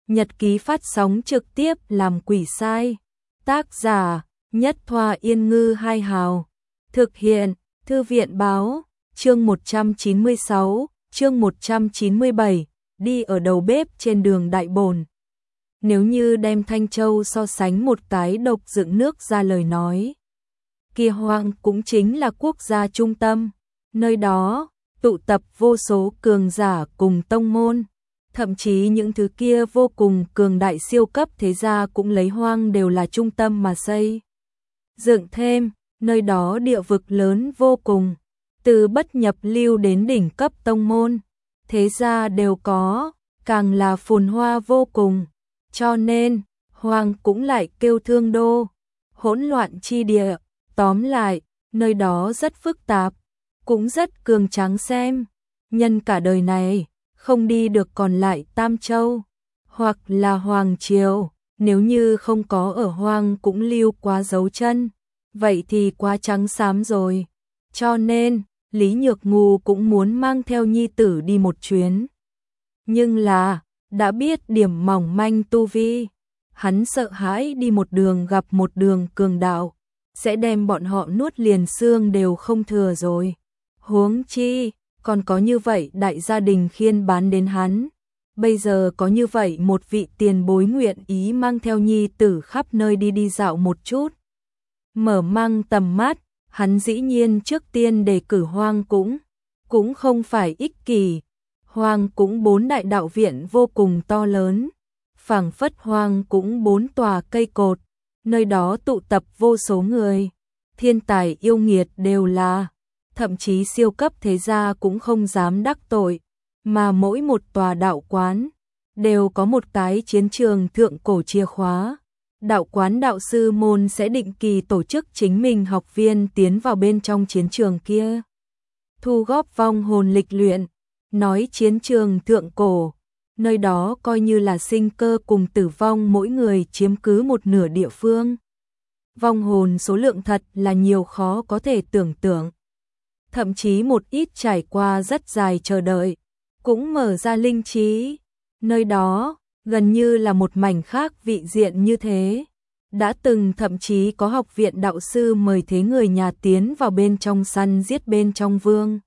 Nhật ký phát sóng trực tiếp làm quỷ sai. Tác giả Nhất Thoa Yên Ngư Hai Hào. Thực hiện Thư viện Báo. Chương 196, chương 197, đi ở đầu bếp trên đường Đại Bồn. Nếu như đem Thanh Châu so sánh một cái độc dựng nước ra lời nói, kia Hoang cũng chính là quốc gia trung tâm, nơi đó tụ tập vô số cường giả cùng tông môn, thậm chí những thứ kia vô cùng cường đại siêu cấp thế gia cũng lấy Hoang đều là trung tâm mà xây dựng thêm, nơi đó địa vực lớn vô cùng, từ bất nhập lưu đến đỉnh cấp tông môn, thế gia đều có, càng là phồn hoa vô cùng, cho nên Hoang cũng lại kêu thương đô, hỗn loạn chi địa, tóm lại, nơi đó rất phức tạp, cũng rất cường tráng xem, nhân cả đời này, không đi được còn lại Tam Châu, hoặc là Hoàng Triều, nếu như không có ở Hoang cũng lưu quá dấu chân, vậy thì quá trắng xám rồi, cho nên, Lý Nhược Ngu cũng muốn mang theo nhi tử đi một chuyến. Nhưng là, đã biết điểm mỏng manh tu vi, hắn sợ hãi đi một đường gặp một đường cường đạo, sẽ đem bọn họ nuốt liền xương đều không thừa rồi. Huống chi, còn có như vậy đại gia đình khiên bán đến hắn. Bây giờ có như vậy một vị tiền bối nguyện ý mang theo nhi tử khắp nơi đi dạo một chút. Mở mang tầm mắt, hắn dĩ nhiên trước tiên đề cử Hoang cũng không phải ích kỷ. Hoang cũng 4 đại đạo viện vô cùng to lớn, phảng phất Hoang cũng 4 tòa cây cột, nơi đó tụ tập vô số người, thiên tài yêu nghiệt đều là, thậm chí siêu cấp thế gia cũng không dám đắc tội, mà mỗi một tòa đạo quán đều có một cái chiến trường thượng cổ chìa khóa. Đạo quán đạo sư môn sẽ định kỳ tổ chức chính mình học viên tiến vào bên trong chiến trường kia, thu góp vong hồn lịch luyện. Nói chiến trường thượng cổ, nơi đó coi như là sinh cơ cùng tử vong mỗi người chiếm cứ một nửa địa phương. Vong hồn số lượng thật là nhiều khó có thể tưởng tượng. Thậm chí một ít trải qua rất dài chờ đợi, cũng mở ra linh trí. Nơi đó, gần như là một mảnh khác vị diện như thế. Đã từng thậm chí có học viện đạo sư mời thế người nhà tiến vào bên trong săn giết bên trong vương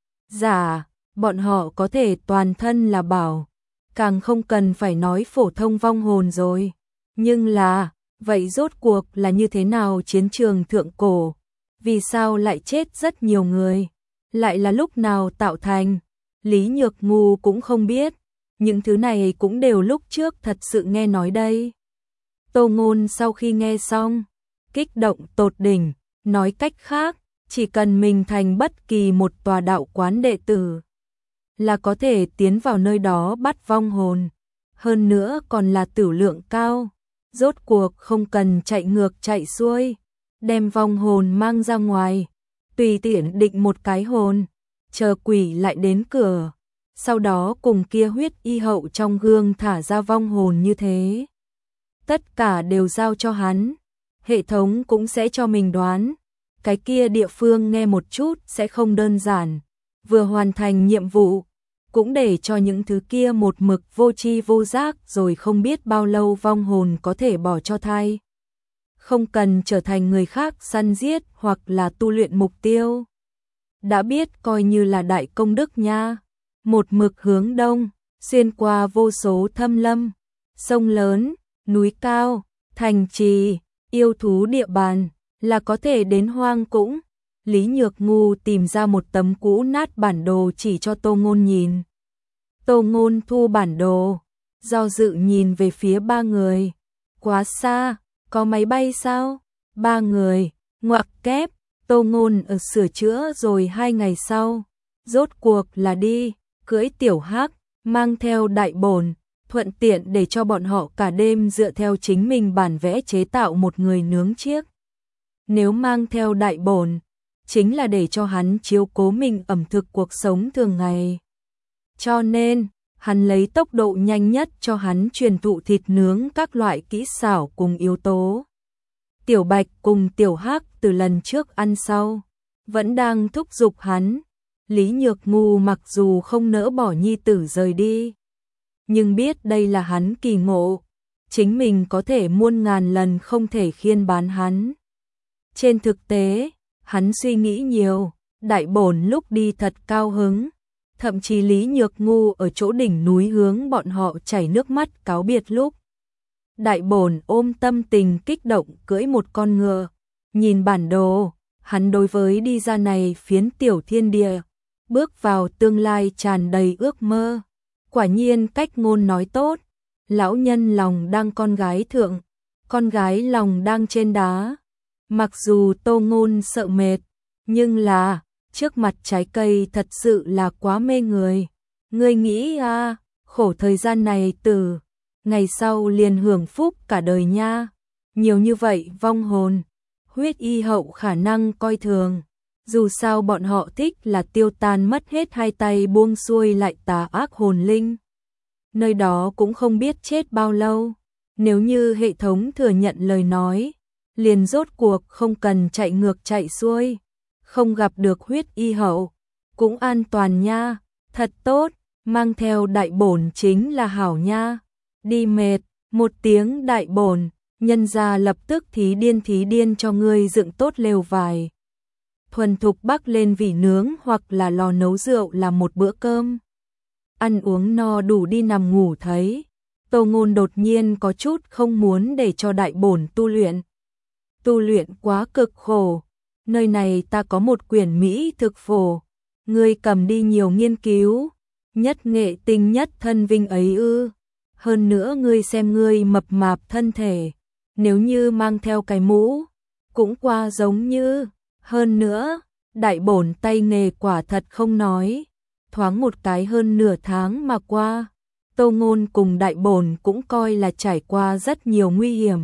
giả. Bọn họ có thể toàn thân là bảo, càng không cần phải nói phổ thông vong hồn rồi. Nhưng là, vậy rốt cuộc là như thế nào chiến trường thượng cổ? Vì sao lại chết rất nhiều người? Lại là lúc nào tạo thành? Lý Nhược Ngu cũng không biết. Những thứ này cũng đều lúc trước thật sự nghe nói đây. Tô Ngôn sau khi nghe xong, kích động tột đỉnh, nói cách khác, chỉ cần mình thành bất kỳ một tòa đạo quán đệ tử, là có thể tiến vào nơi đó bắt vong hồn, hơn nữa còn là tử lượng cao, rốt cuộc không cần chạy ngược chạy xuôi, đem vong hồn mang ra ngoài, tùy tiện định một cái hồn, chờ quỷ lại đến cửa, sau đó cùng kia huyết y hậu trong gương thả ra vong hồn như thế. Tất cả đều giao cho hắn, hệ thống cũng sẽ cho mình đoán, cái kia địa phương nghe một chút sẽ không đơn giản, vừa hoàn thành nhiệm vụ, cũng để cho những thứ kia một mực vô tri vô giác rồi không biết bao lâu vong hồn có thể bỏ cho thai. Không cần trở thành người khác săn giết hoặc là tu luyện mục tiêu. Đã biết coi như là đại công đức nha. Một mực hướng đông, xuyên qua vô số thâm lâm, sông lớn, núi cao, thành trì, yêu thú địa bàn, là có thể đến Hoang cũng. Lý Nhược Ngu tìm ra một tấm cũ nát bản đồ chỉ cho Tô Ngôn nhìn. Tô Ngôn thu bản đồ, do dự nhìn về phía 3 người. Quá xa, có máy bay sao? 3 người, ngoặc kép, Tô Ngôn ở sửa chữa rồi 2 ngày sau. Rốt cuộc là đi, cưỡi tiểu hắc, mang theo Đại Bồn, thuận tiện để cho bọn họ cả đêm dựa theo chính mình bản vẽ chế tạo một người nướng chiếc. Nếu mang theo Đại Bồn, chính là để cho hắn chiếu cố mình ẩm thực cuộc sống thường ngày. Cho nên, hắn lấy tốc độ nhanh nhất cho hắn truyền thụ thịt nướng các loại kỹ xảo cùng yếu tố. Tiểu Bạch cùng Tiểu Hắc từ lần trước ăn sau, vẫn đang thúc giục hắn. Lý Nhược Ngu mặc dù không nỡ bỏ nhi tử rời đi, nhưng biết đây là hắn kỳ ngộ, chính mình có thể muôn ngàn lần không thể khiên bán hắn. Trên thực tế, hắn suy nghĩ nhiều, Đại Bổn lúc đi thật cao hứng, thậm chí Lý Nhược Ngu ở chỗ đỉnh núi hướng bọn họ chảy nước mắt cáo biệt lúc. Đại Bổn ôm tâm tình kích động cưỡi một con ngựa, nhìn bản đồ, hắn đối với đi ra này phiến tiểu thiên địa, bước vào tương lai tràn đầy ước mơ. Quả nhiên cách ngôn nói tốt, lão nhân lòng đang con gái thượng, con gái lòng đang trên đá. Mặc dù Tô Ngôn sợ mệt, nhưng là, trước mặt trái cây thật sự là quá mê người. Ngươi nghĩ à, khổ thời gian này từ ngày sau liền hưởng phúc cả đời nha. Nhiều như vậy vong hồn, huyết y hậu khả năng coi thường. Dù sao bọn họ thích là tiêu tan mất hết hai tay buông xuôi lại tà ác hồn linh. Nơi đó cũng không biết chết bao lâu. Nếu như hệ thống thừa nhận lời nói, liền rốt cuộc không cần chạy ngược chạy xuôi. Không gặp được huyết y hậu, cũng an toàn nha. Thật tốt, mang theo Đại Bổn chính là hảo nha. Đi mệt, một tiếng Đại Bổn, nhân gia lập tức thí điên cho ngươi dựng tốt lều vải. Thuần thục bắc lên vỉ nướng hoặc là lò nấu rượu làm một bữa cơm. Ăn uống no đủ đi nằm ngủ thấy. Tô Ngôn đột nhiên có chút không muốn để cho Đại Bổn tu luyện. Tu luyện quá cực khổ. Nơi này ta có một quyển Mỹ thực phổ. Ngươi cầm đi nhiều nghiên cứu. Nhất nghệ tinh nhất thân vinh ấy ư. Hơn nữa ngươi xem ngươi mập mạp thân thể. Nếu như mang theo cái mũ, cũng qua giống như. Hơn nữa, Đại Bổn tay nghề quả thật không nói. Thoáng một cái hơn nửa tháng mà qua, Tô Ngôn cùng Đại Bổn cũng coi là trải qua rất nhiều nguy hiểm.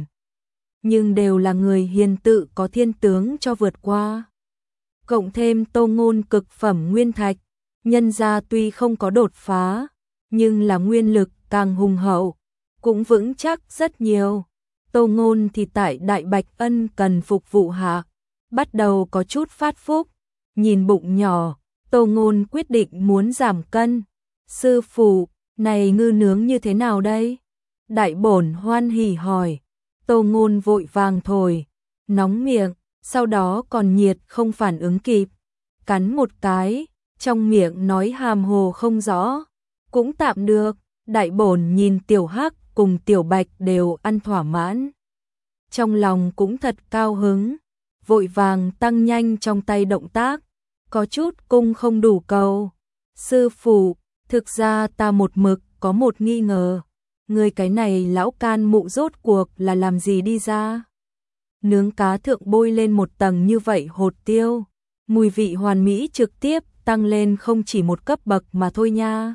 Nhưng đều là người hiền tự có thiên tướng cho vượt qua. Cộng thêm Tô Ngôn cực phẩm nguyên thạch, nhân gia tuy không có đột phá, nhưng là nguyên lực càng hùng hậu, cũng vững chắc rất nhiều. Tô Ngôn thì tại Đại Bạch Ân cần phục vụ hạ, bắt đầu có chút phát phúc, nhìn bụng nhỏ, Tô Ngôn quyết định muốn giảm cân. Sư phụ, này ngư nướng như thế nào đây? Đại Bổn hoan hỉ hỏi. Tô Ngôn vội vàng thổi, nóng miệng, sau đó còn nhiệt không phản ứng kịp. Cắn một cái, trong miệng nói hàm hồ không rõ. Cũng tạm được, Đại Bổn nhìn Tiểu Hắc cùng Tiểu Bạch đều ăn thỏa mãn. Trong lòng cũng thật cao hứng, vội vàng tăng nhanh trong tay động tác, có chút cung không đủ cầu. Sư phụ, thực ra ta một mực có một nghi ngờ, người cái này lão can mụ rốt cuộc là làm gì đi ra? Nướng cá thượng bôi lên một tầng như vậy hột tiêu, mùi vị hoàn mỹ trực tiếp tăng lên không chỉ một cấp bậc mà thôi nha.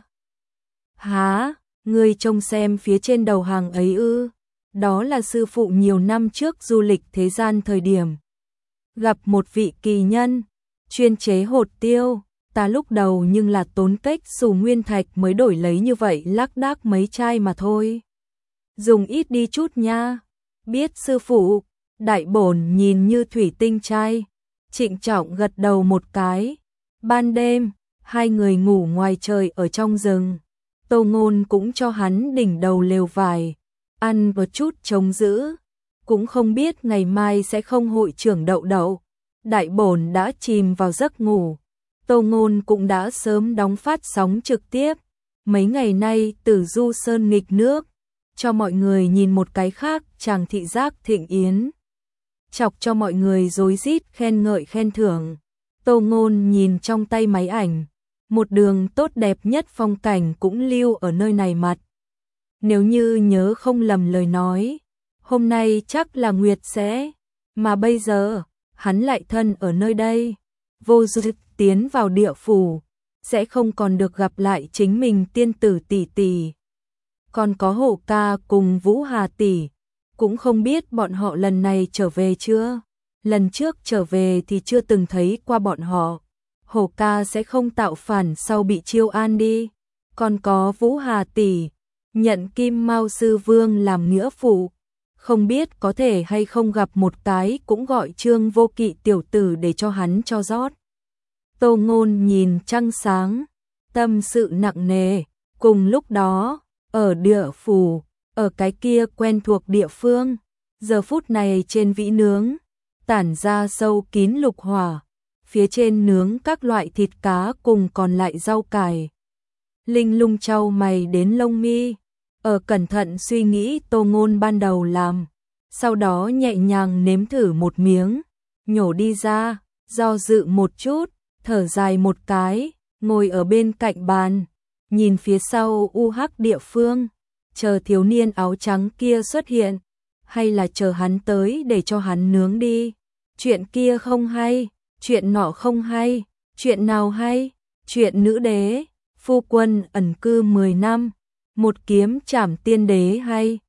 Hả, người trông xem phía trên đầu hàng ấy ư? Đó là sư phụ nhiều năm trước du lịch thế gian thời điểm. Gặp một vị kỳ nhân, chuyên chế hột tiêu, ta lúc đầu nhưng là tốn cách xù nguyên thạch mới đổi lấy như vậy lác đác mấy chai mà thôi. Dùng ít đi chút nha. Biết sư phụ. Đại Bổn nhìn như thủy tinh chai, trịnh trọng gật đầu một cái. Ban đêm, hai người ngủ ngoài trời ở trong rừng. Tô Ngôn cũng cho hắn đỉnh đầu lều vải, ăn một chút chống giữ. Cũng không biết ngày mai sẽ không hội trưởng đậu đậu. Đại Bổn đã chìm vào giấc ngủ. Tô Ngôn cũng đã sớm đóng phát sóng trực tiếp. Mấy ngày nay Tử Du Sơn nghịch nước, cho mọi người nhìn một cái khác chàng thị giác thịnh yến. Chọc cho mọi người rối rít khen ngợi khen thưởng. Tô Ngôn nhìn trong tay máy ảnh, một đường tốt đẹp nhất phong cảnh cũng lưu ở nơi này mặt. Nếu như nhớ không lầm lời nói, hôm nay chắc là Nguyệt sẽ, mà bây giờ, hắn lại thân ở nơi đây. Vô duyên tiến vào địa phủ, sẽ không còn được gặp lại chính mình tiên tử tỷ tỷ. Còn có Hổ ca cùng Vũ Hà tỷ, cũng không biết bọn họ lần này trở về chưa. Lần trước trở về thì chưa từng thấy qua bọn họ. Hổ ca sẽ không tạo phản sau bị chiêu an đi. Còn có Vũ Hà tỷ, nhận Kim Mao sư vương làm nghĩa phụ, không biết có thể hay không gặp một cái cũng gọi Trương Vô Kỵ tiểu tử để cho hắn cho rót. Tô Ngôn nhìn trăng sáng, tâm sự nặng nề. Cùng lúc đó, ở địa phủ, ở cái kia quen thuộc địa phương. Giờ phút này trên vĩ nướng, tản ra sâu kín lục hỏa, phía trên nướng các loại thịt cá cùng còn lại rau cải. Linh Lung chau mày đến lông mi, ở cẩn thận suy nghĩ Tô Ngôn ban đầu làm, sau đó nhẹ nhàng nếm thử một miếng, nhổ đi ra, do dự một chút, thở dài một cái, ngồi ở bên cạnh bàn, nhìn phía sau địa phương, chờ thiếu niên áo trắng kia xuất hiện, hay là chờ hắn tới để cho hắn nướng đi. Chuyện kia không hay, chuyện nọ không hay, chuyện nào hay? Chuyện nữ đế, phu quân ẩn cư 10 năm, một kiếm trảm tiên đế hay?